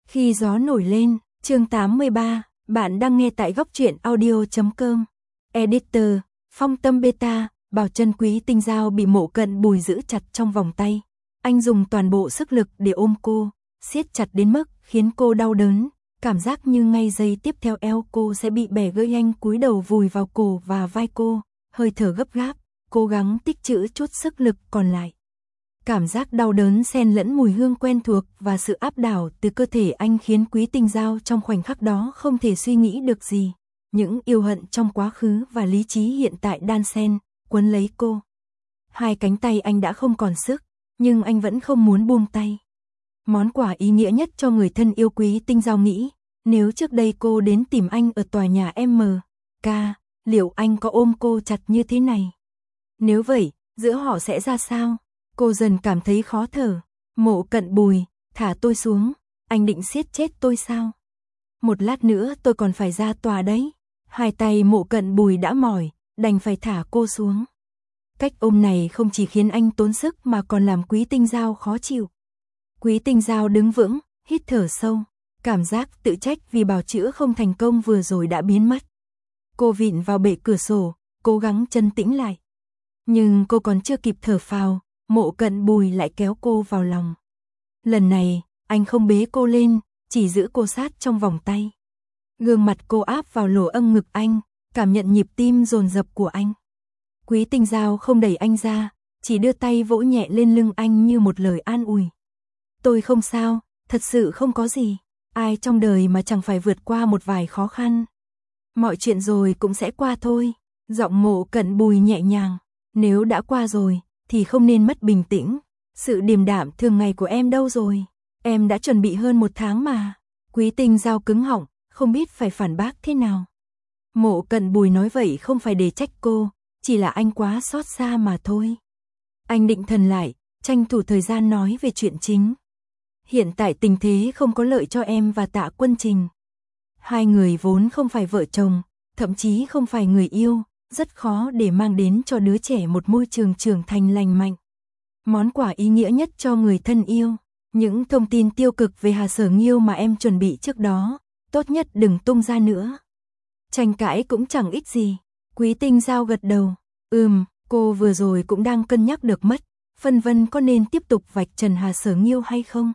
Khi gió nổi lên, chương 83, bạn đang nghe tại góc truyện audio.com. Editor, Phong Tâm Beta, Bảo Chân Quý Tinh Dao bị Mộ Cận Bùi giữ chặt trong vòng tay. Anh dùng toàn bộ sức lực để ôm cô, siết chặt đến mức khiến cô đau đớn, cảm giác như ngay giây tiếp theo eo cô sẽ bị bẻ gãy. Anh cúi đầu vùi vào cổ và vai cô, hơi thở gấp gáp, cố gắng tích trữ chút sức lực còn lại. Cảm giác đau đớn xen lẫn mùi hương quen thuộc và sự áp đảo từ cơ thể anh khiến Quý Tinh Dao trong khoảnh khắc đó không thể suy nghĩ được gì. Những yêu hận trong quá khứ và lý trí hiện tại đan xen, quấn lấy cô. Hai cánh tay anh đã không còn sức, nhưng anh vẫn không muốn buông tay. Món quà ý nghĩa nhất cho người thân yêu. Quý Tinh Dao nghĩ, nếu trước đây cô đến tìm anh ở tòa nhà MK, liệu anh có ôm cô chặt như thế này? Nếu vậy, giữa họ sẽ ra sao? Cô dần cảm thấy khó thở. Mộ Cận Bùi, thả tôi xuống, anh định siết chết tôi sao? Một lát nữa tôi còn phải ra tòa đấy. Hai tay Mộ Cận Bùi đã mỏi, đành phải thả cô xuống. Cách ôm này không chỉ khiến anh tốn sức mà còn làm Quý Tinh Dao khó chịu. Quý Tinh Dao đứng vững, hít thở sâu, cảm giác tự trách vì bào chữa không thành công vừa rồi đã biến mất. Cô vịn vào bệ cửa sổ, cố gắng trấn tĩnh lại. Nhưng cô còn chưa kịp thở phào, Mộ Cận Bùi lại kéo cô vào lòng. Lần này, anh không bế cô lên, chỉ giữ cô sát trong vòng tay. Gương mặt cô áp vào lỗ âng ngực anh, cảm nhận nhịp tim dồn dập của anh. Quý Tinh Dao không đẩy anh ra, chỉ đưa tay vỗ nhẹ lên lưng anh như một lời an ủi. Tôi không sao, thật sự không có gì. Ai trong đời mà chẳng phải vượt qua một vài khó khăn. Mọi chuyện rồi cũng sẽ qua thôi. Giọng Mộ Cận Bùi nhẹ nhàng. Nếu đã qua rồi, thì không nên mất bình tĩnh. Sự điềm đạm thường ngày của em đâu rồi? Em đã chuẩn bị hơn 1 tháng mà. Quý Tinh Dao cứng họng, không biết phải phản bác thế nào. Mộ Cận Bùi nói vậy không phải để trách cô, chỉ là anh quá xót xa mà thôi. Anh định thần lại, tranh thủ thời gian nói về chuyện chính. Hiện tại tình thế không có lợi cho em và Tạ Quân Trình. Hai người vốn không phải vợ chồng, thậm chí không phải người yêu, rất khó để mang đến cho đứa trẻ một môi trường trưởng thành lành mạnh. Món quà ý nghĩa nhất cho người thân yêu. Những thông tin tiêu cực về Hà Sở Nghiêu mà em chuẩn bị trước đó, tốt nhất đừng tung ra nữa. Tranh cãi cũng chẳng ích gì. Quý Tinh Dao gật đầu. Cô vừa rồi cũng đang cân nhắc được mất, phân vân có nên tiếp tục vạch trần Hà Sở Nghiêu hay không.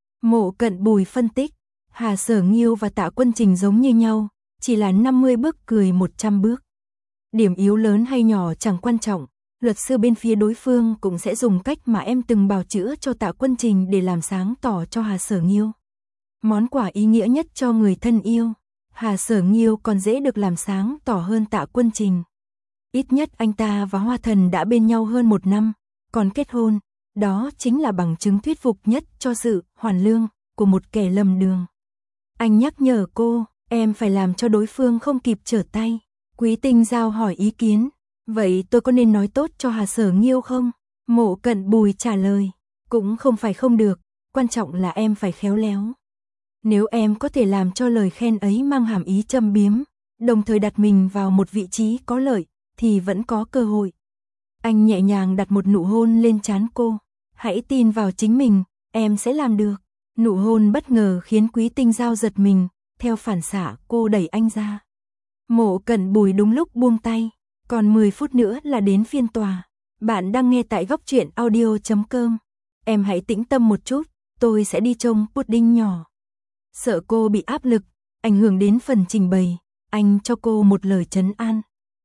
Mộ Cận Bùi phân tích, Hà Sở Nghiêu và Tạ Quân Trình giống như nhau, chỉ là 50 bước cười 100 bước. Điểm yếu lớn hay nhỏ chẳng quan trọng, luật sư bên phía đối phương cũng sẽ dùng cách mà em từng bào chữa cho Tạ Quân Trình để làm sáng tỏ cho Hà Sở Nghiêu. Món quà ý nghĩa nhất cho người thân yêu. Hà Sở Nghiêu còn dễ được làm sáng tỏ hơn Tạ Quân Trình. Ít nhất anh ta và Hoa Thần đã bên nhau hơn 1 năm, còn kết hôn, đó chính là bằng chứng thuyết phục nhất cho sự hoàn lương của một kẻ lầm đường. Anh nhắc nhở cô, em phải làm cho đối phương không kịp trở tay. Quý Tinh Dao hỏi ý kiến, vậy tôi có nên nói tốt cho Hà Sở Nghiêu không? Mộ Cận Bùi trả lời, cũng không phải không được, quan trọng là em phải khéo léo. Nếu em có thể làm cho lời khen ấy mang hàm ý châm biếm, đồng thời đặt mình vào một vị trí có lợi, thì vẫn có cơ hội. Anh nhẹ nhàng đặt một nụ hôn lên trán cô. Hãy tin vào chính mình, em sẽ làm được. Nụ hôn bất ngờ khiến Quý Tinh Dao giật mình, theo phản xạ cô đẩy anh ra. Mộ Cận Bùi đúng lúc buông tay, còn 10 phút nữa là đến phiên tòa. Bạn đang nghe tại góc truyện audio.com. Em hãy tĩnh tâm một chút, tôi sẽ đi trông pudding nhỏ. Sợ cô bị áp lực, ảnh hưởng đến phần trình bày, anh cho cô một lời trấn an.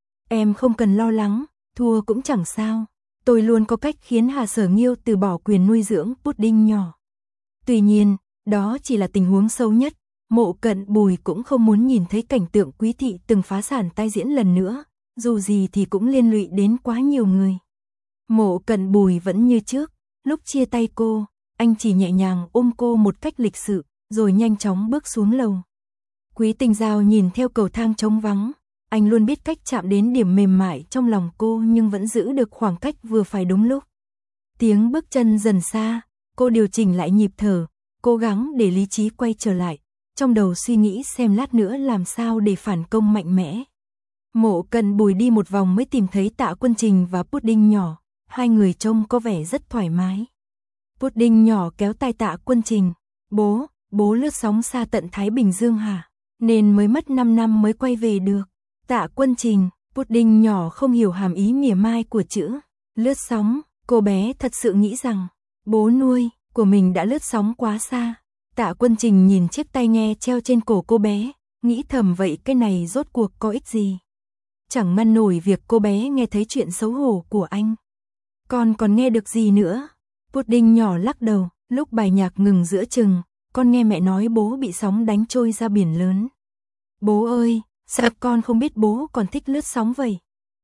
Em không cần lo lắng, thua cũng chẳng sao. Tôi luôn có cách khiến Hà Sở Nghiêu từ bỏ quyền nuôi dưỡng pudding nhỏ. Tuy nhiên, đó chỉ là tình huống xấu nhất. Mộ Cận Bùi cũng không muốn nhìn thấy cảnh tượng Quý thị từng phá sản tái diễn lần nữa, dù gì thì cũng liên lụy đến quá nhiều người. Mộ Cận Bùi vẫn như trước, lúc chia tay cô, anh chỉ nhẹ nhàng ôm cô một cách lịch sự, rồi nhanh chóng bước xuống lầu. Quý Tinh Dao nhìn theo cầu thang trống vắng, anh luôn biết cách chạm đến điểm mềm mại trong lòng cô nhưng vẫn giữ được khoảng cách vừa phải đúng lúc. Tiếng bước chân dần xa, cô điều chỉnh lại nhịp thở, cố gắng để lý trí quay trở lại, trong đầu suy nghĩ xem lát nữa làm sao để phản công mạnh mẽ. Mộ Cận Bùi đi một vòng mới tìm thấy Tạ Quân Trình và pudding nhỏ, hai người trông có vẻ rất thoải mái. Pudding nhỏ kéo tay Tạ Quân Trình, bố, Bố lướt sóng xa tận Thái Bình Dương hả? Nên mới mất 5 năm mới quay về được. Tạ Quân Trình, pudding nhỏ không hiểu hàm ý mỉa mai của chữ lướt sóng, cô bé thật sự nghĩ rằng bố nuôi của mình đã lướt sóng quá xa. Tạ Quân Trình nhìn chiếc tai nghe treo trên cổ cô bé, nghĩ thầm vậy cái này rốt cuộc có ích gì. Chẳng ngăn nổi việc cô bé nghe thấy chuyện xấu hổ của anh. Con còn nghe được gì nữa? Pudding nhỏ lắc đầu, lúc bài nhạc ngừng giữa chừng, con nghe mẹ nói bố bị sóng đánh trôi ra biển lớn. Bố ơi, sao con không biết bố còn thích lướt sóng vậy?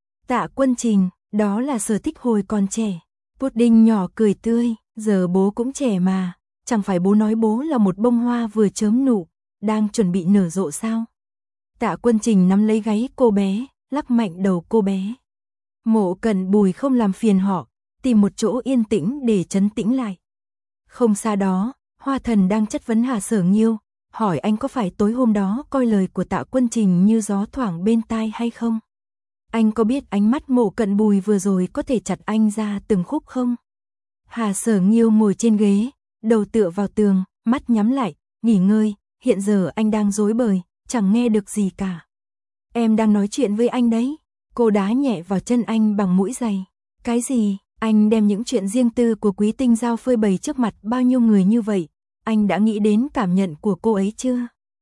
Tạ Quân Trình, đó là sở thích hồi còn trẻ. Pudding nhỏ cười tươi, giờ bố cũng trẻ mà, chẳng phải bố nói bố là một bông hoa vừa chớm nụ, đang chuẩn bị nở rộ sao? Tạ Quân Trình nắm lấy gáy cô bé, lắc mạnh đầu cô bé. Mộ Cận Bùi không làm phiền họ, tìm một chỗ yên tĩnh để trấn tĩnh lại. Không xa đó, Hoa Thần đang chất vấn Hà Sở Nghiêu, hỏi anh có phải tối hôm đó coi lời của Tạ Quân Trình như gió thoảng bên tai hay không? Anh có biết ánh mắt Mộ Cận Bùi vừa rồi có thể chặt anh ra từng khúc không? Hà Sở Nghiêu ngồi trên ghế, đầu tựa vào tường, mắt nhắm lại, nghỉ ngơi, hiện giờ anh đang rối bời, chẳng nghe được gì cả. Em đang nói chuyện với anh đấy. Cô đá nhẹ vào chân anh bằng mũi giày. Cái gì? Anh đem những chuyện riêng tư của Quý Tinh Giao phơi bày trước mặt bao nhiêu người như vậy, anh đã nghĩ đến cảm nhận của cô ấy chưa?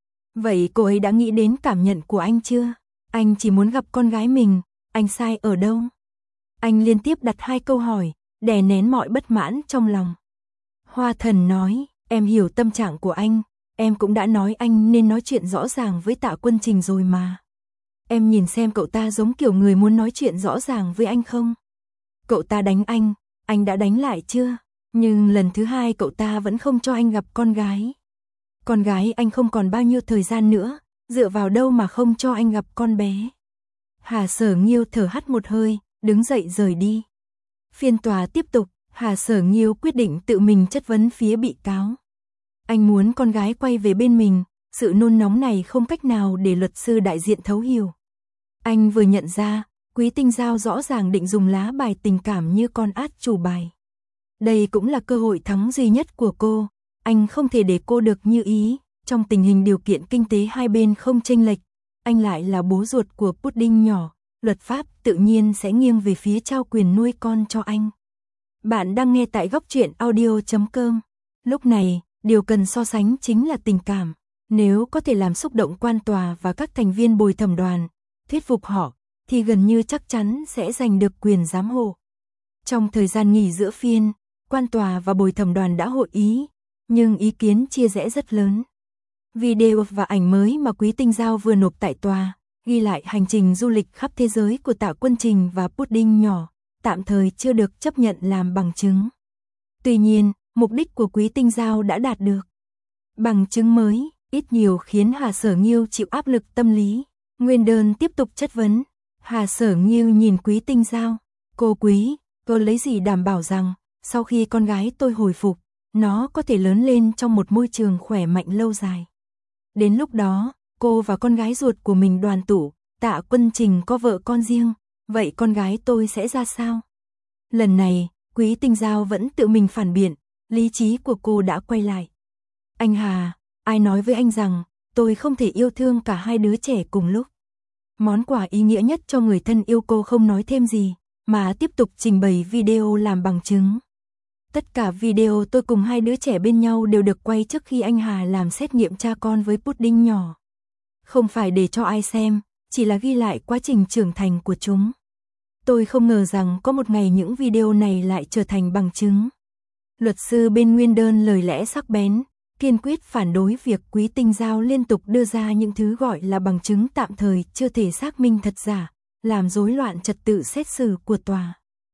Vậy cô ấy đã nghĩ đến cảm nhận của anh chưa? Anh chỉ muốn gặp con gái mình, anh sai ở đâu? Anh liên tiếp đặt 2 câu hỏi, đè nén mọi bất mãn trong lòng. Hoa Thần nói, em hiểu tâm trạng của anh, em cũng đã nói anh nên nói chuyện rõ ràng với Tạ Quân Trình rồi mà. Em nhìn xem cậu ta giống kiểu người muốn nói chuyện rõ ràng với anh không? Cậu ta đánh anh đã đánh lại chưa? Nhưng lần thứ 2 cậu ta vẫn không cho anh gặp con gái. Con gái anh không còn bao nhiêu thời gian nữa, dựa vào đâu mà không cho anh gặp con bé? Hà Sở Nghiêu thở hắt một hơi, đứng dậy rời đi. Phiên tòa tiếp tục, Hà Sở Nghiêu quyết định tự mình chất vấn phía bị cáo. Anh muốn con gái quay về bên mình, sự nôn nóng này không cách nào để luật sư đại diện thấu hiểu. Anh vừa nhận ra, Quý Tinh Giao rõ ràng định dùng lá bài tình cảm như con át chủ bài. Đây cũng là cơ hội thắng duy nhất của cô, anh không thể để cô được như ý, trong tình hình điều kiện kinh tế hai bên không chênh lệch, anh lại là bố ruột của pudding nhỏ, luật pháp tự nhiên sẽ nghiêng về phía trao quyền nuôi con cho anh. Bạn đang nghe tại Góc Truyện Audio.com. Lúc này, điều cần so sánh chính là tình cảm, nếu có thể làm xúc động quan tòa và các thành viên bồi thẩm đoàn, thuyết phục họ, thì gần như chắc chắn sẽ giành được quyền giám hộ. Trong thời gian nghỉ giữa phiên, quan tòa và bồi thẩm đoàn đã hội ý, nhưng ý kiến chia rẽ rất lớn. Video và ảnh mới mà Quý Tinh Giao vừa nộp tại tòa, ghi lại hành trình du lịch khắp thế giới của Tạ Quân Trình và pudding nhỏ, tạm thời chưa được chấp nhận làm bằng chứng. Tuy nhiên, mục đích của Quý Tinh Giao đã đạt được. Bằng chứng mới, ít nhiều khiến Hà Sở Nghiêu chịu áp lực tâm lý. Nguyên đơn tiếp tục chất vấn. Hà Sở Nghiêu nhìn Quý Tinh Giao. Cô Quý, cô lấy gì đảm bảo rằng, sau khi con gái tôi hồi phục, nó có thể lớn lên trong một môi trường khỏe mạnh lâu dài. Đến lúc đó, cô và con gái ruột của mình đoàn tụ, Tạ Quân Trình có vợ con riêng, vậy con gái tôi sẽ ra sao? Lần này, Quý Tinh Giao vẫn tự mình phản biện, lý trí của cô đã quay lại. Anh Hà, ai nói với anh rằng, tôi không thể yêu thương cả 2 đứa trẻ cùng lúc? Món quà ý nghĩa nhất cho người thân yêu cô không nói thêm gì, mà tiếp tục trình bày video làm bằng chứng. Tất cả video tôi cùng 2 đứa trẻ bên nhau đều được quay trước khi anh Hà làm xét nghiệm cha con với pudding nhỏ. Không phải để cho ai xem, chỉ là ghi lại quá trình trưởng thành của chúng. Tôi không ngờ rằng có một ngày những video này lại trở thành bằng chứng. Luật sư bên nguyên đơn lời lẽ sắc bén, kiên quyết phản đối việc Quý Tinh Giao liên tục đưa ra những thứ gọi là bằng chứng tạm thời chưa thể xác minh thật giả, làm rối loạn trật tự xét xử của tòa.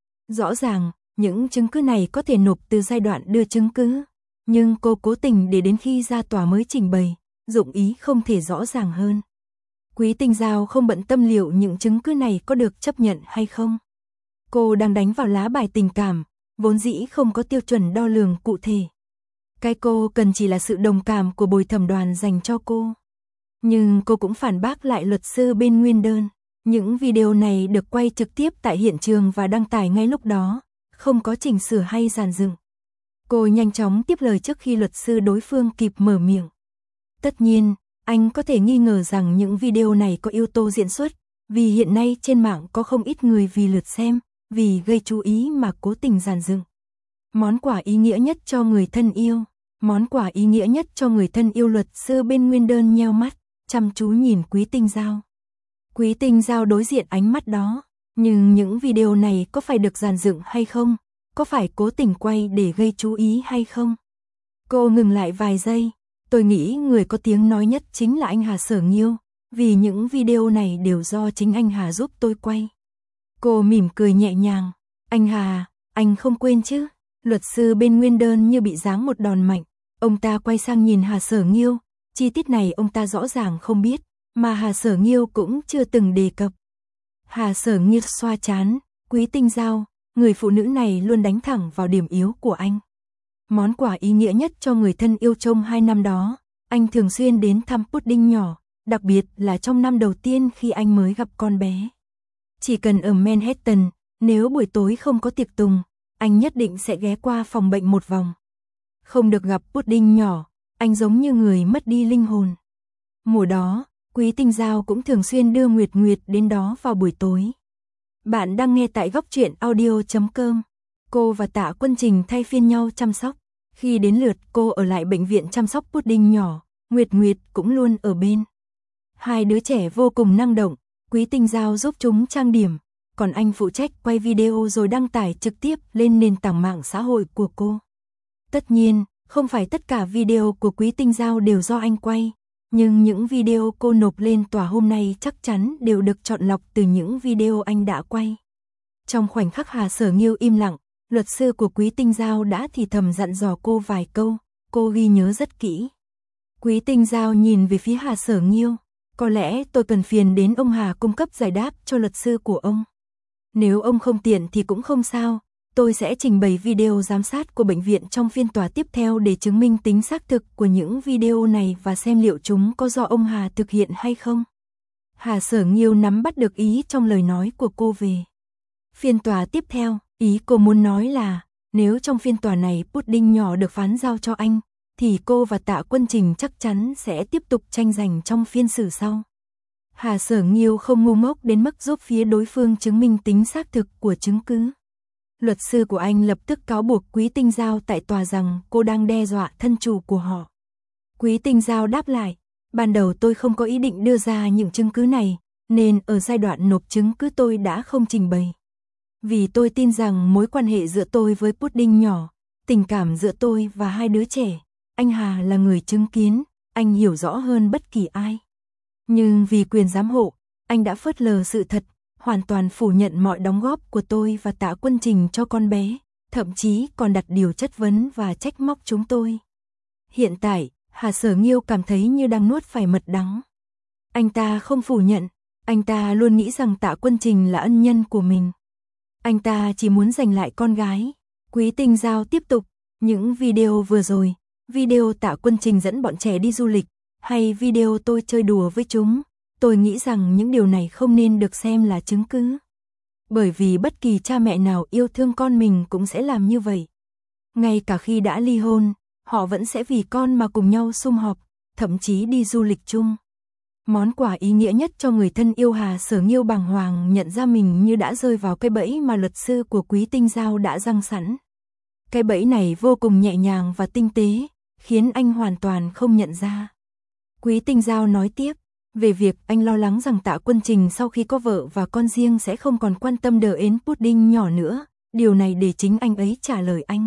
Rõ ràng, những chứng cứ này có thể nộp từ giai đoạn đưa chứng cứ, nhưng cô cố tình để đến khi ra tòa mới trình bày, dụng ý không thể rõ ràng hơn. Quý Tinh Giao không bận tâm liệu những chứng cứ này có được chấp nhận hay không. Cô đang đánh vào lá bài tình cảm, vốn dĩ không có tiêu chuẩn đo lường cụ thể. Cái cô cần chỉ là sự đồng cảm của bồi thẩm đoàn dành cho cô. Nhưng cô cũng phản bác lại luật sư bên nguyên đơn. Những video này được quay trực tiếp tại hiện trường và đăng tải ngay lúc đó, không có chỉnh sửa hay dàn dựng. Cô nhanh chóng tiếp lời trước khi luật sư đối phương kịp mở miệng. Tất nhiên, anh có thể nghi ngờ rằng những video này có yếu tố diễn xuất, vì hiện nay trên mạng có không ít người vì lượt xem, vì gây chú ý mà cố tình dàn dựng. Món quà ý nghĩa nhất cho người thân yêu. Món quà ý nghĩa nhất cho người thân yêu. Luật sư bên nguyên đơn nheo mắt, chăm chú nhìn Quý Tinh Giao. Quý Tinh Giao đối diện ánh mắt đó. Nhưng những video này có phải được dàn dựng hay không? Có phải cố tình quay để gây chú ý hay không? Cô ngừng lại vài giây. Tôi nghĩ người có tiếng nói nhất chính là anh Hà Sở Nghiêu, vì những video này đều do chính anh Hà giúp tôi quay. Cô mỉm cười nhẹ nhàng. Anh Hà, anh không quên chứ? Luật sư bên nguyên đơn như bị giáng một đòn mạnh. Ông ta quay sang nhìn Hà Sở Nghiêu. Chi tiết này ông ta rõ ràng không biết, mà Hà Sở Nghiêu cũng chưa từng đề cập. Hà Sở Nghiêu xoa trán. Quý Tinh Giao, người phụ nữ này luôn đánh thẳng vào điểm yếu của anh. Món quà ý nghĩa nhất cho người thân yêu trong 2 năm đó, anh thường xuyên đến thăm Pudding nhỏ, đặc biệt là trong năm đầu tiên khi anh mới gặp con bé. Chỉ cần ở Manhattan, nếu buổi tối không có tiệc tùng, anh nhất định sẽ ghé qua phòng bệnh một vòng. Không được gặp Pudding nhỏ, anh giống như người mất đi linh hồn. Mùa đó, Quý Tinh Giao cũng thường xuyên đưa Nguyệt Nguyệt đến đó vào buổi tối. Bạn đang nghe tại góc truyện audio.com. Cô và Tạ Quân Trình thay phiên nhau chăm sóc. Khi đến lượt cô ở lại bệnh viện chăm sóc Pudding nhỏ, Nguyệt Nguyệt cũng luôn ở bên. Hai đứa trẻ vô cùng năng động, Quý Tinh Giao giúp chúng trang điểm, còn anh phụ trách quay video rồi đăng tải trực tiếp lên nền tảng mạng xã hội của cô. Tất nhiên, không phải tất cả video của Quý Tinh Giao đều do anh quay, nhưng những video cô nộp lên tòa hôm nay chắc chắn đều được chọn lọc từ những video anh đã quay. Trong khoảnh khắc Hà Sở Nghiêu im lặng, luật sư của Quý Tinh Giao đã thì thầm dặn dò cô vài câu, cô ghi nhớ rất kỹ. Quý Tinh Giao nhìn về phía Hà Sở Nghiêu, có lẽ tôi cần phiền đến ông Hà cung cấp giải đáp cho luật sư của ông. Nếu ông không tiện thì cũng không sao, tôi sẽ trình bày video giám sát của bệnh viện trong phiên tòa tiếp theo để chứng minh tính xác thực của những video này và xem liệu chúng có do ông Hà thực hiện hay không. Hà Sở Nghiêu nắm bắt được ý trong lời nói của cô về phiên tòa tiếp theo. Ý cô muốn nói là, nếu trong phiên tòa này Pudding nhỏ được phán giao cho anh, thì cô và Tạ Quân Trình chắc chắn sẽ tiếp tục tranh giành trong phiên xử sau. Hà Sở Nghiêu không ngu ngốc đến mức giúp phía đối phương chứng minh tính xác thực của chứng cứ. Luật sư của anh lập tức cáo buộc Quý Tinh Giao tại tòa rằng cô đang đe dọa thân chủ của họ. Quý Tinh Giao đáp lại, ban đầu tôi không có ý định đưa ra những chứng cứ này, nên ở giai đoạn nộp chứng cứ tôi đã không trình bày. Vì tôi tin rằng mối quan hệ giữa tôi với Pudding nhỏ, tình cảm giữa tôi và hai đứa trẻ, anh Hà là người chứng kiến, anh hiểu rõ hơn bất kỳ ai. Nhưng vì quyền giám hộ, anh đã phớt lờ sự thật, hoàn toàn phủ nhận mọi đóng góp của tôi và Tạ Quân Trình cho con bé, thậm chí còn đặt điều chất vấn và trách móc chúng tôi. Hiện tại, Hà Sở Nghiêu cảm thấy như đang nuốt phải mật đắng. Anh ta không phủ nhận, anh ta luôn nghĩ rằng Tạ Quân Trình là ân nhân của mình. Anh ta chỉ muốn giành lại con gái. Quý Tinh Giao tiếp tục, những video vừa rồi, video Tạ Quân Trình dẫn bọn trẻ đi du lịch, hay video tôi chơi đùa với chúng, tôi nghĩ rằng những điều này không nên được xem là chứng cứ. Bởi vì bất kỳ cha mẹ nào yêu thương con mình cũng sẽ làm như vậy. Ngay cả khi đã ly hôn, họ vẫn sẽ vì con mà cùng nhau sum họp, thậm chí đi du lịch chung. Món quà ý nghĩa nhất cho người thân yêu. Hà Sở Nghiêu bàng hoàng nhận ra mình như đã rơi vào cái bẫy mà luật sư của Quý Tinh Giao đã giăng sẵn. Cái bẫy này vô cùng nhẹ nhàng và tinh tế, khiến anh hoàn toàn không nhận ra. Quý Tinh Giao nói tiếp, về việc anh lo lắng rằng Tạ Quân Trình sau khi có vợ và con riêng sẽ không còn quan tâm đến Pudding nhỏ nữa, điều này để chính anh ấy trả lời anh.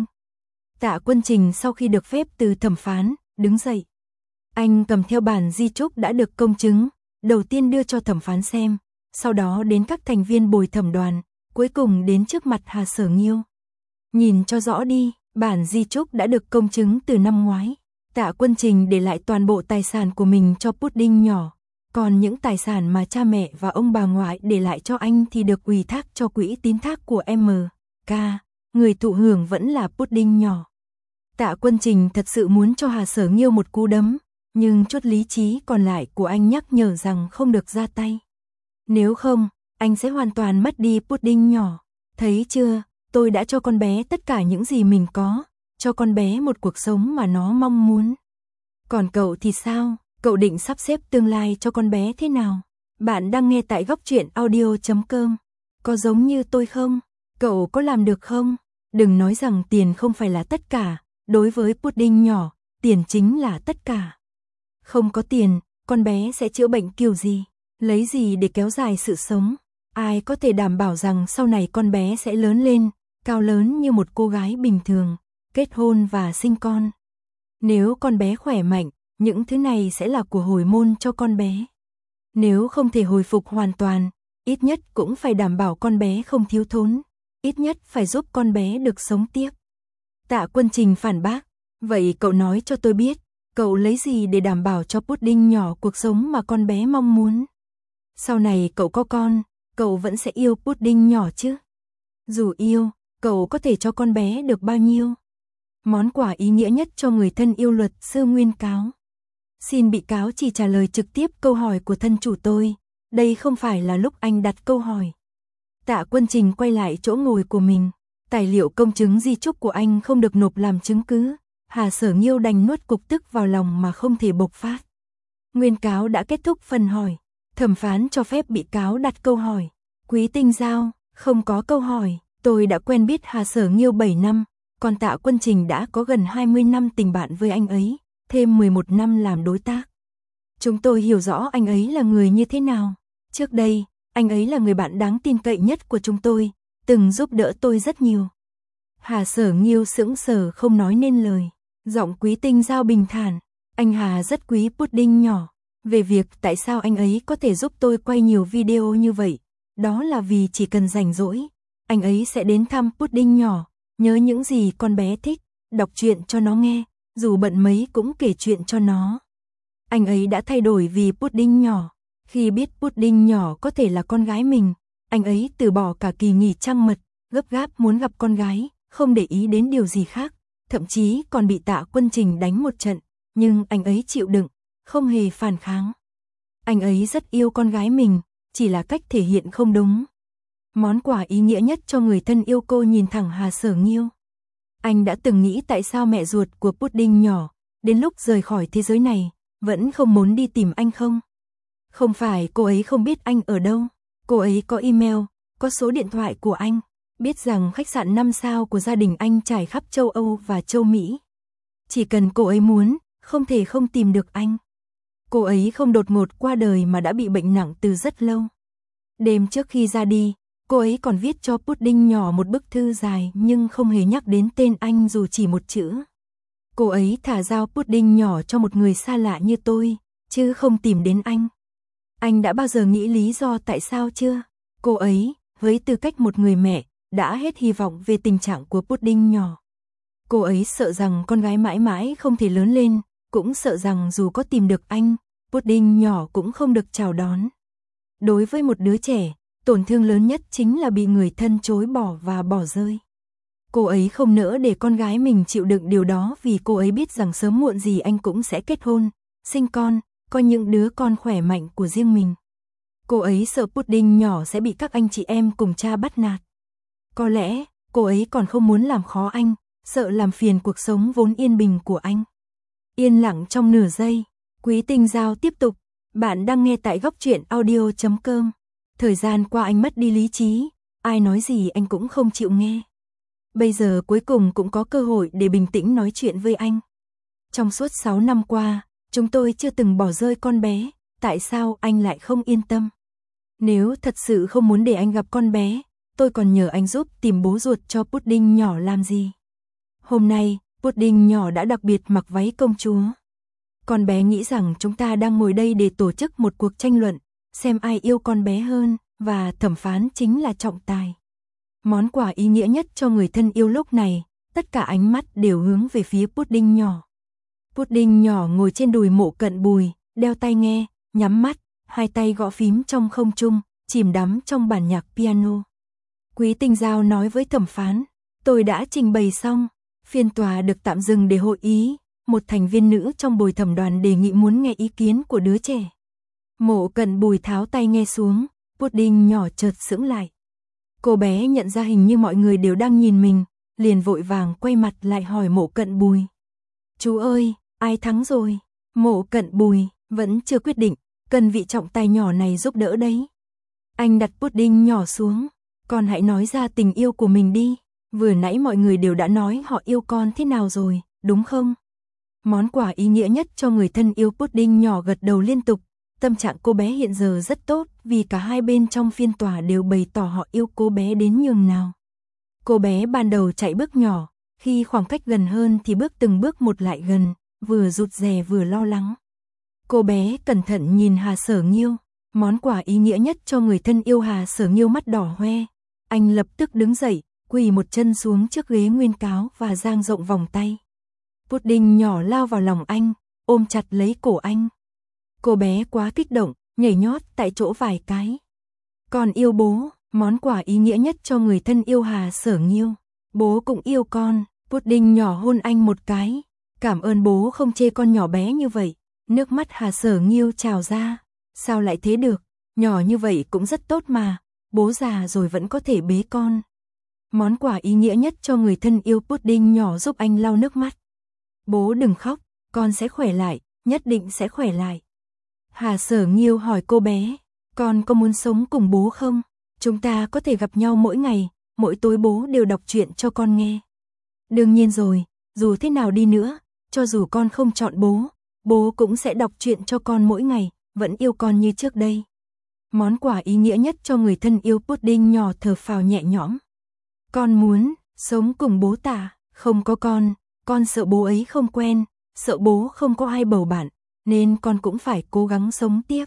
Tạ Quân Trình sau khi được phép từ thẩm phán, đứng dậy. Anh cầm theo bản di chúc đã được công chứng, đầu tiên đưa cho thẩm phán xem, sau đó đến các thành viên bồi thẩm đoàn, cuối cùng đến trước mặt Hà Sở Nghiêu. Nhìn cho rõ đi, bản di chúc đã được công chứng từ năm ngoái. Tạ Quân Trình để lại toàn bộ tài sản của mình cho Pudding nhỏ, còn những tài sản mà cha mẹ và ông bà ngoại để lại cho anh thì được ủy thác cho quỹ tín thác của M.K. Người thụ hưởng vẫn là Pudding nhỏ. Tạ Quân Trình thật sự muốn cho Hà Sở Nghiêu một cú đấm, nhưng chút lý trí còn lại của anh nhắc nhở rằng không được ra tay. Nếu không, anh sẽ hoàn toàn mất đi Pudding nhỏ. Thấy chưa, tôi đã cho con bé tất cả những gì mình có, cho con bé một cuộc sống mà nó mong muốn. Còn cậu thì sao? Cậu định sắp xếp tương lai cho con bé thế nào? Bạn đang nghe tại góc truyện audio.com. Có giống như tôi không? Cậu có làm được không? Đừng nói rằng tiền không phải là tất cả, đối với pudding nhỏ, tiền chính là tất cả. Không có tiền, con bé sẽ chữa bệnh kiểu gì? Lấy gì để kéo dài sự sống? Ai có thể đảm bảo rằng sau này con bé sẽ lớn lên, cao lớn như một cô gái bình thường, kết hôn và sinh con? Nếu con bé khỏe mạnh, những thứ này sẽ là của hồi môn cho con bé. Nếu không thể hồi phục hoàn toàn, ít nhất cũng phải đảm bảo con bé không thiếu thốn, ít nhất phải giúp con bé được sống tiếp. Tạ Quân Trình phản bác, vậy cậu nói cho tôi biết, cậu lấy gì để đảm bảo cho pudding nhỏ cuộc sống mà con bé mong muốn? Sau này cậu có con, cậu vẫn sẽ yêu pudding nhỏ chứ? Dù yêu, cậu có thể cho con bé được bao nhiêu? Món quà ý nghĩa nhất cho người thân yêu luật sư Nguyên cáo. Xin bị cáo chỉ trả lời trực tiếp câu hỏi của thân chủ tôi, đây không phải là lúc anh đặt câu hỏi. Tạ Quân Trình quay lại chỗ ngồi của mình, tài liệu công chứng di chúc của anh không được nộp làm chứng cứ, Hà Sở Nghiêu đành nuốt cục tức vào lòng mà không thể bộc phát. Nguyên cáo đã kết thúc phần hỏi, thẩm phán cho phép bị cáo đặt câu hỏi. Quý Tinh Giao, không có câu hỏi, tôi đã quen biết Hà Sở Nghiêu 7 năm, còn Tạ Quân Trình đã có gần 20 năm tình bạn với anh ấy, thêm 11 năm làm đối tác. Chúng tôi hiểu rõ anh ấy là người như thế nào. Trước đây, anh ấy là người bạn đáng tin cậy nhất của chúng tôi, từng giúp đỡ tôi rất nhiều. Hà Sở Nghiêu sững sờ không nói nên lời. Giọng Quý Tinh Giao bình thản, anh Hà rất quý pudding nhỏ. Về việc tại sao anh ấy có thể giúp tôi quay nhiều video như vậy, đó là vì chỉ cần rảnh rỗi, anh ấy sẽ đến thăm pudding nhỏ, nhớ những gì con bé thích, đọc truyện cho nó nghe, dù bận mấy cũng kể chuyện cho nó. Anh ấy đã thay đổi vì pudding nhỏ. Khi biết pudding nhỏ có thể là con gái mình, anh ấy từ bỏ cả kỳ nghỉ trăng mật, gấp gáp muốn gặp con gái, không để ý đến điều gì khác, thậm chí còn bị Tạ Quân Trình đánh một trận, nhưng anh ấy chịu đựng, không hề phản kháng. Anh ấy rất yêu con gái mình, chỉ là cách thể hiện không đúng. Món quà ý nghĩa nhất cho người thân yêu. Cô nhìn thẳng Hà Sở Nghiêu. Anh đã từng nghĩ tại sao mẹ ruột của pudding nhỏ, đến lúc rời khỏi thế giới này, vẫn không muốn đi tìm anh không? Không phải cô ấy không biết anh ở đâu, cô ấy có email, có số điện thoại của anh, biết rằng khách sạn 5 sao của gia đình anh trải khắp châu Âu và châu Mỹ. Chỉ cần cô ấy muốn, không thể không tìm được anh. Cô ấy không đột ngột qua đời mà đã bị bệnh nặng từ rất lâu. Đêm trước khi ra đi, cô ấy còn viết cho pudding nhỏ một bức thư dài nhưng không hề nhắc đến tên anh dù chỉ một chữ. Cô ấy thả giao pudding nhỏ cho một người xa lạ như tôi, chứ không tìm đến anh. Anh đã bao giờ nghĩ lý do tại sao chưa? Cô ấy, với tư cách một người mẹ, đã hết hy vọng về tình trạng của pudding nhỏ. Cô ấy sợ rằng con gái mãi mãi không thể lớn lên, cũng sợ rằng dù có tìm được anh, pudding nhỏ cũng không được chào đón. Đối với một đứa trẻ, tổn thương lớn nhất chính là bị người thân chối bỏ và bỏ rơi. Cô ấy không nỡ để con gái mình chịu đựng điều đó vì cô ấy biết rằng sớm muộn gì anh cũng sẽ kết hôn, sinh con, có những đứa con khỏe mạnh của riêng mình. Cô ấy sợ pudding nhỏ sẽ bị các anh chị em cùng cha bắt nạt. Có lẽ, cô ấy còn không muốn làm khó anh, sợ làm phiền cuộc sống vốn yên bình của anh. Yên lặng trong nửa giây, Quý Tinh Giao tiếp tục, bạn đang nghe tại góc truyện audio.com. Thời gian qua anh mất đi lý trí, ai nói gì anh cũng không chịu nghe. Bây giờ cuối cùng cũng có cơ hội để bình tĩnh nói chuyện với anh. Trong suốt 6 năm qua, chúng tôi chưa từng bỏ rơi con bé, tại sao anh lại không yên tâm? Nếu thật sự không muốn để anh gặp con bé, tôi còn nhờ anh giúp tìm bố ruột cho pudding nhỏ làm gì? Hôm nay, pudding nhỏ đã đặc biệt mặc váy công chúa. Con bé nghĩ rằng chúng ta đang ngồi đây để tổ chức một cuộc tranh luận, xem ai yêu con bé hơn, và thẩm phán chính là trọng tài. Món quà ý nghĩa nhất cho người thân yêu lúc này, tất cả ánh mắt đều hướng về phía pudding nhỏ. Pudding nhỏ ngồi trên đùi Mộ Cận Bùi, đeo tai nghe, nhắm mắt, hai tay gõ phím trong không trung, chìm đắm trong bản nhạc piano. Quý Tinh Giao nói với thẩm phán, tôi đã trình bày xong, phiên tòa được tạm dừng để hội ý, một thành viên nữ trong bồi thẩm đoàn đề nghị muốn nghe ý kiến của đứa trẻ. Mộ Cận Bùi tháo tay nghe xuống, pudding nhỏ chợt sững lại. Cô bé nhận ra hình như mọi người đều đang nhìn mình, liền vội vàng quay mặt lại hỏi Mộ Cận Bùi. Chú ơi, ai thắng rồi? Mộ Cận Bùi vẫn chưa quyết định, cần vị trọng tài nhỏ này giúp đỡ đấy. Anh đặt pudding nhỏ xuống, con hãy nói ra tình yêu của mình đi. Vừa nãy mọi người đều đã nói họ yêu con thế nào rồi, đúng không? Món quà ý nghĩa nhất cho người thân yêu. Pudding nhỏ gật đầu liên tục. Tâm trạng cô bé hiện giờ rất tốt vì cả hai bên trong phiên tòa đều bày tỏ họ yêu cô bé đến nhường nào. Cô bé ban đầu chạy bước nhỏ, khi khoảng cách gần hơn thì bước từng bước một lại gần, vừa rụt rè vừa lo lắng. Cô bé cẩn thận nhìn Hà Sở Nghiêu, món quà ý nghĩa nhất cho người thân yêu. Hà Sở Nghiêu mắt đỏ hoe, anh lập tức đứng dậy, quỳ một chân xuống trước ghế nguyên cáo và dang rộng vòng tay. Pudding nhỏ lao vào lòng anh, ôm chặt lấy cổ anh. Cô bé quá kích động, nhảy nhót tại chỗ vài cái. Con yêu bố, món quà ý nghĩa nhất cho người thân yêu. Hà Sở Nghiêu, bố cũng yêu con. Pudding nhỏ hôn anh một cái. Cảm ơn bố không chê con nhỏ bé như vậy. Nước mắt Hà Sở Nghiêu trào ra. Sao lại thế được, nhỏ như vậy cũng rất tốt mà, bố già rồi vẫn có thể bế con. Món quà ý nghĩa nhất cho người thân yêu. Pudding nhỏ giúp anh lau nước mắt. Bố đừng khóc, con sẽ khỏe lại, nhất định sẽ khỏe lại. Hà Sở Nghiêu hỏi cô bé, con có muốn sống cùng bố không? Chúng ta có thể gặp nhau mỗi ngày, mỗi tối bố đều đọc truyện cho con nghe. Đương nhiên rồi, dù thế nào đi nữa, cho dù con không chọn bố, bố cũng sẽ đọc truyện cho con mỗi ngày, vẫn yêu con như trước đây. Món quà ý nghĩa nhất cho người thân yêu. Pudding nhỏ thở phào nhẹ nhõm. Con muốn sống cùng bố Tạ, không có con sợ bố ấy không quen, sợ bố không có ai bầu bạn, nên con cũng phải cố gắng sống tiếp.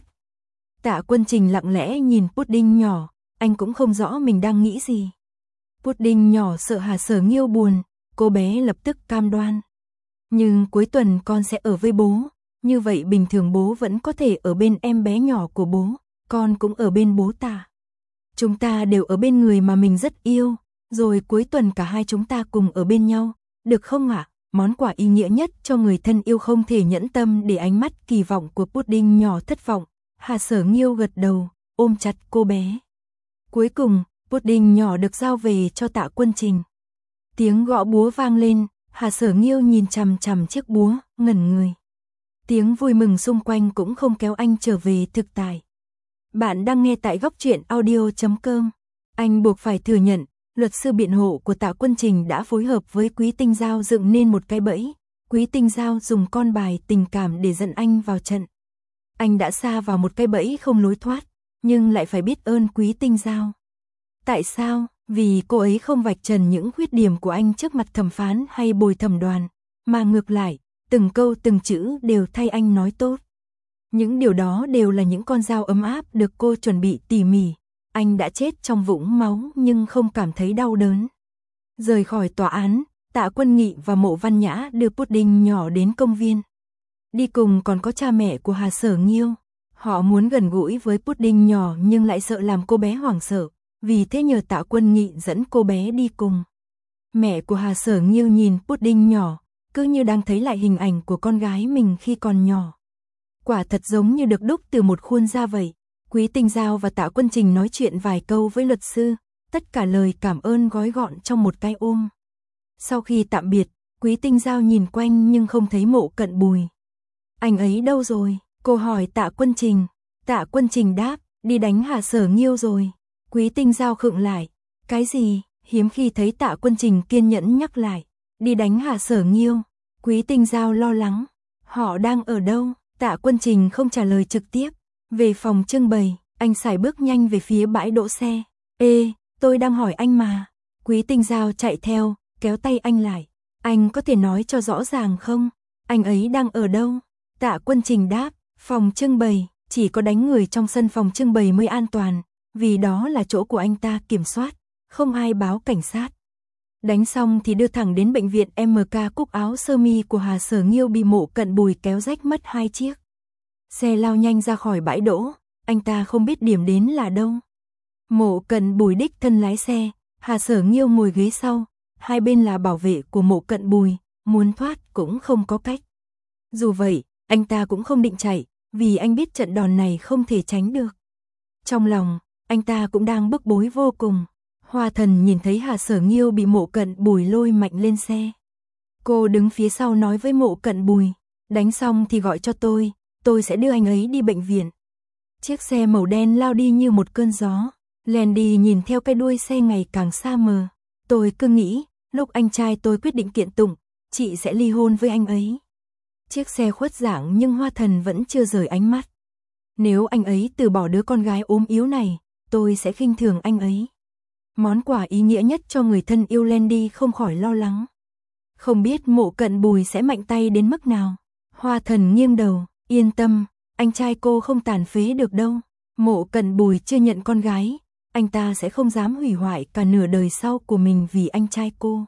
Tạ Quân Trình lặng lẽ nhìn Pudding nhỏ, anh cũng không rõ mình đang nghĩ gì. Pudding nhỏ sợ Hà Sở Nghiêu buồn, cô bé lập tức cam đoan. Nhưng cuối tuần con sẽ ở với bố, như vậy bình thường bố vẫn có thể ở bên em bé nhỏ của bố, con cũng ở bên bố Tạ. Chúng ta đều ở bên người mà mình rất yêu, rồi cuối tuần cả hai chúng ta cùng ở bên nhau, được không ạ? Món quà ý nghĩa nhất cho người thân yêu. Không thể nhẫn tâm để ánh mắt kỳ vọng của Pudding nhỏ thất vọng. Hà Sở Nghiêu gật đầu, ôm chặt cô bé. Cuối cùng, Pudding nhỏ được giao về cho Tạ Quân Trình. Tiếng gõ búa vang lên, Hà Sở Nghiêu nhìn chằm chằm chiếc búa, ngẩn người. Tiếng vui mừng xung quanh cũng không kéo anh trở về thực tại. Bạn đang nghe tại Góc Truyện Audio.com. Anh buộc phải thừa nhận, luật sư biện hộ của Tạ Quân Trình đã phối hợp với Quý Tinh Giao dựng nên một cái bẫy. Quý Tinh Giao dùng con bài tình cảm để dẫn anh vào trận. Anh đã sa vào một cái bẫy không lối thoát, nhưng lại phải biết ơn Quý Tinh Giao. Tại sao? Vì cô ấy không vạch trần những khuyết điểm của anh trước mặt thẩm phán hay bồi thẩm đoàn, mà ngược lại, từng câu từng chữ đều thay anh nói tốt. Những điều đó đều là những con dao ấm áp được cô chuẩn bị tỉ mỉ. Anh đã chết trong vũng máu nhưng không cảm thấy đau đớn. Rời khỏi tòa án, Tạ Quân Nghị và Mộ Văn Nhã đưa Pudding nhỏ đến công viên. Đi cùng còn có cha mẹ của Hà Sở Nghiêu. Họ muốn gần gũi với Pudding nhỏ nhưng lại sợ làm cô bé hoảng sợ, vì thế nhờ Tạ Quân Nghị dẫn cô bé đi cùng. Mẹ của Hà Sở Nghiêu nhìn Pudding nhỏ, cứ như đang thấy lại hình ảnh của con gái mình khi còn nhỏ. Quả thật giống như được đúc từ một khuôn da vậy. Quý Tinh Giao và Tạ Quân Trình nói chuyện vài câu với luật sư, tất cả lời cảm ơn gói gọn trong một cái ôm. Sau khi tạm biệt, Quý Tinh Giao nhìn quanh nhưng không thấy Mộ Cận Bùi. Anh ấy đâu rồi? Cô hỏi Tạ Quân Trình. Tạ Quân Trình đáp, đi đánh Hà Sở Nghiêu rồi. Quý Tinh Giao khựng lại. Cái gì? Hiếm khi thấy Tạ Quân Trình kiên nhẫn nhắc lại. Đi đánh Hà Sở Nghiêu. Quý Tinh Giao lo lắng. Họ đang ở đâu? Tạ Quân Trình không trả lời trực tiếp. Về phòng trưng bày, anh sải bước nhanh về phía bãi đỗ xe. Ê, tôi đang hỏi anh mà. Quý Tinh Giao chạy theo, kéo tay anh lại. Anh có thể nói cho rõ ràng không? Anh ấy đang ở đâu? Tạ Quân Trình đáp, phòng trưng bày, chỉ có đánh người trong sân phòng trưng bày mới an toàn, vì đó là chỗ của anh ta kiểm soát, không ai báo cảnh sát. Đánh xong thì đưa thẳng đến bệnh viện MK. Cúc áo sơ mi của Hà Sở Nghiêu bị Mộ Cận Bùi kéo rách mất 2 chiếc. Xe lao nhanh ra khỏi bãi đỗ, anh ta không biết điểm đến là đâu. Mộ Cận Bùi đích thân lái xe, Hà Sở Nghiêu ngồi ghế sau, hai bên là bảo vệ của Mộ Cận Bùi, muốn thoát cũng không có cách. Dù vậy, anh ta cũng không định chạy, vì anh biết trận đòn này không thể tránh được. Trong lòng, anh ta cũng đang bức bối vô cùng. Hoa Thần nhìn thấy Hà Sở Nghiêu bị Mộ Cận Bùi lôi mạnh lên xe. Cô đứng phía sau nói với Mộ Cận Bùi, đánh xong thì gọi cho tôi sẽ đưa anh ấy đi bệnh viện. Chiếc xe màu đen lao đi như một cơn gió. Landy nhìn theo cái đuôi xe ngày càng xa mờ. Tôi cứ nghĩ, lúc anh trai tôi quyết định kiện tụng, chị sẽ ly hôn với anh ấy. Chiếc xe khuất dạng nhưng Hoa Thần vẫn chưa rời ánh mắt. Nếu anh ấy từ bỏ đứa con gái ốm yếu này, tôi sẽ khinh thường anh ấy. Món quà ý nghĩa nhất cho người thân yêu. Landy không khỏi lo lắng. Không biết Mộ Cận Bùi sẽ mạnh tay đến mức nào. Hoa Thần nghiêng đầu, yên tâm, anh trai cô không tàn phế được đâu. Mộ Cận Bùi chưa nhận con gái, anh ta sẽ không dám hủy hoại cả nửa đời sau của mình vì anh trai cô.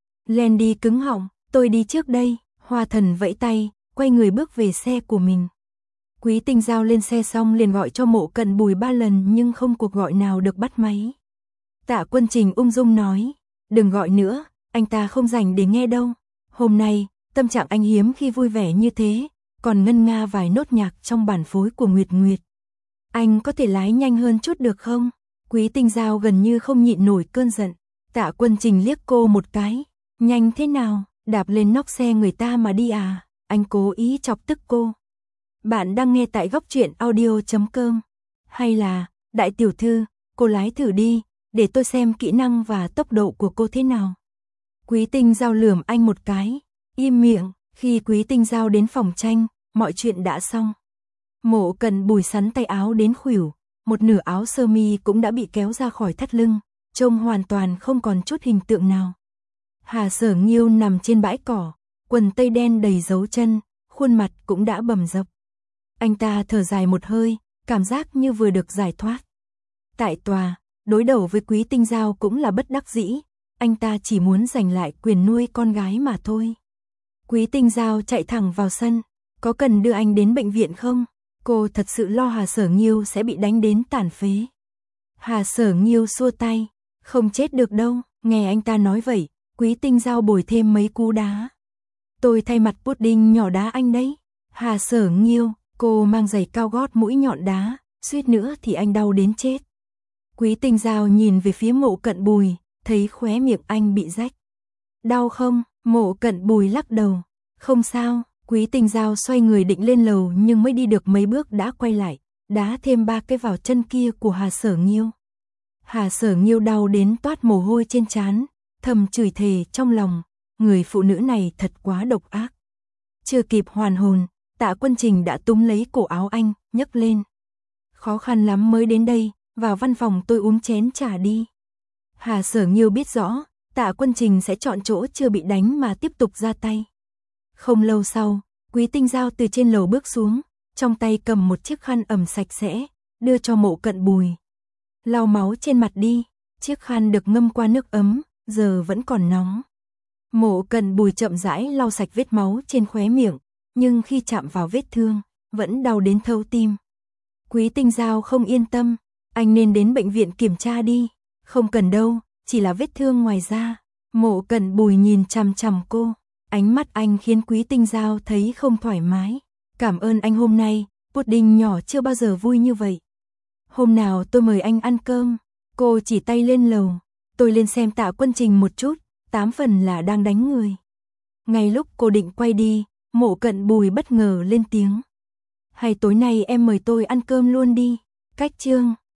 Landy cứng họng, tôi đi trước đây. Hoa Thần vẫy tay, quay người bước về xe của mình. Quý Tinh Giao lên xe xong liền gọi cho Mộ Cận Bùi 3 lần nhưng không cuộc gọi nào được bắt máy. Tạ Quân Trình ung dung nói, đừng gọi nữa, anh ta không rảnh để nghe đâu. Hôm nay, tâm trạng anh hiếm khi vui vẻ như thế, còn ngân nga vài nốt nhạc trong bản phối của Nguyệt Nguyệt. Anh có thể lái nhanh hơn chút được không? Quý Tinh Giao gần như không nhịn nổi cơn giận. Tạ Quân Trình liếc cô một cái, nhanh thế nào, đạp lên nóc xe người ta mà đi à? Anh cố ý chọc tức cô. Bạn đang nghe tại góc truyện audio.com. Hay là, đại tiểu thư, cô lái thử đi, để tôi xem kỹ năng và tốc độ của cô thế nào. Quý Tinh Giao lườm anh một cái, im miệng. Khi Quý Tinh Giao đến phòng tranh, mọi chuyện đã xong. Mộ Cận Bùi sắn tay áo đến khuỷu, một nửa áo sơ mi cũng đã bị kéo ra khỏi thắt lưng, trông hoàn toàn không còn chút hình tượng nào. Hà Sở Nghiêu nằm trên bãi cỏ, quần tây đen đầy dấu chân, khuôn mặt cũng đã bầm dập. Anh ta thở dài một hơi, cảm giác như vừa được giải thoát. Tại tòa, đối đầu với Quý Tinh Giao cũng là bất đắc dĩ, anh ta chỉ muốn giành lại quyền nuôi con gái mà thôi. Quý Tinh Giao chạy thẳng vào sân, có cần đưa anh đến bệnh viện không? Cô thật sự lo Hà Sở Nghiêu sẽ bị đánh đến tàn phế. Hà Sở Nghiêu xua tay, không chết được đâu. Nghe anh ta nói vậy, Quý Tinh Giao bồi thêm mấy cú đá. Tôi thay mặt pudding nhỏ đá anh đấy. Hà Sở Nghiêu, cô mang giày cao gót mũi nhọn đá, suýt nữa thì anh đau đến chết. Quý Tinh Giao nhìn về phía Mộ Cận Bùi, thấy khóe miệng anh bị rách. Đau không? Mộ Cận Bùi lắc đầu. Không sao. Quý Tinh Giao xoay người định lên lầu nhưng mới đi được mấy bước đã quay lại, đá thêm 3 cái vào chân kia của Hà Sở Nghiêu. Hà Sở Nghiêu đau đến toát mồ hôi trên trán, thầm chửi thề trong lòng, người phụ nữ này thật quá độc ác. Chưa kịp hoàn hồn, Tạ Quân Trình đã túm lấy cổ áo anh, nhấc lên. Khó khăn lắm mới đến đây, vào văn phòng tôi uống chén trà đi. Hà Sở Nghiêu biết rõ, Tạ Quân Trình sẽ chọn chỗ chưa bị đánh mà tiếp tục ra tay. Không lâu sau, Quý Tinh Giao từ trên lầu bước xuống, trong tay cầm một chiếc khăn ẩm sạch sẽ, đưa cho Mộ Cận Bùi. Lau máu trên mặt đi, chiếc khăn được ngâm qua nước ấm, giờ vẫn còn nóng. Mộ Cận Bùi chậm rãi lau sạch vết máu trên khóe miệng, nhưng khi chạm vào vết thương, vẫn đau đến thấu tim. Quý Tinh Giao không yên tâm, anh nên đến bệnh viện kiểm tra đi. Không cần đâu, chỉ là vết thương ngoài da. Mộ Cận Bùi nhìn chằm chằm cô. Ánh mắt anh khiến Quý Tinh Giao thấy không thoải mái. Cảm ơn anh hôm nay, pudding nhỏ chưa bao giờ vui như vậy. Hôm nào tôi mời anh ăn cơm. Cô chỉ tay lên lầu. Tôi lên xem Tạ Quân Trình một chút, 8 phần là đang đánh người. Ngay lúc cô định quay đi, Mộ Cận Bùi bất ngờ lên tiếng. Hay tối nay em mời tôi ăn cơm luôn đi. Cách chương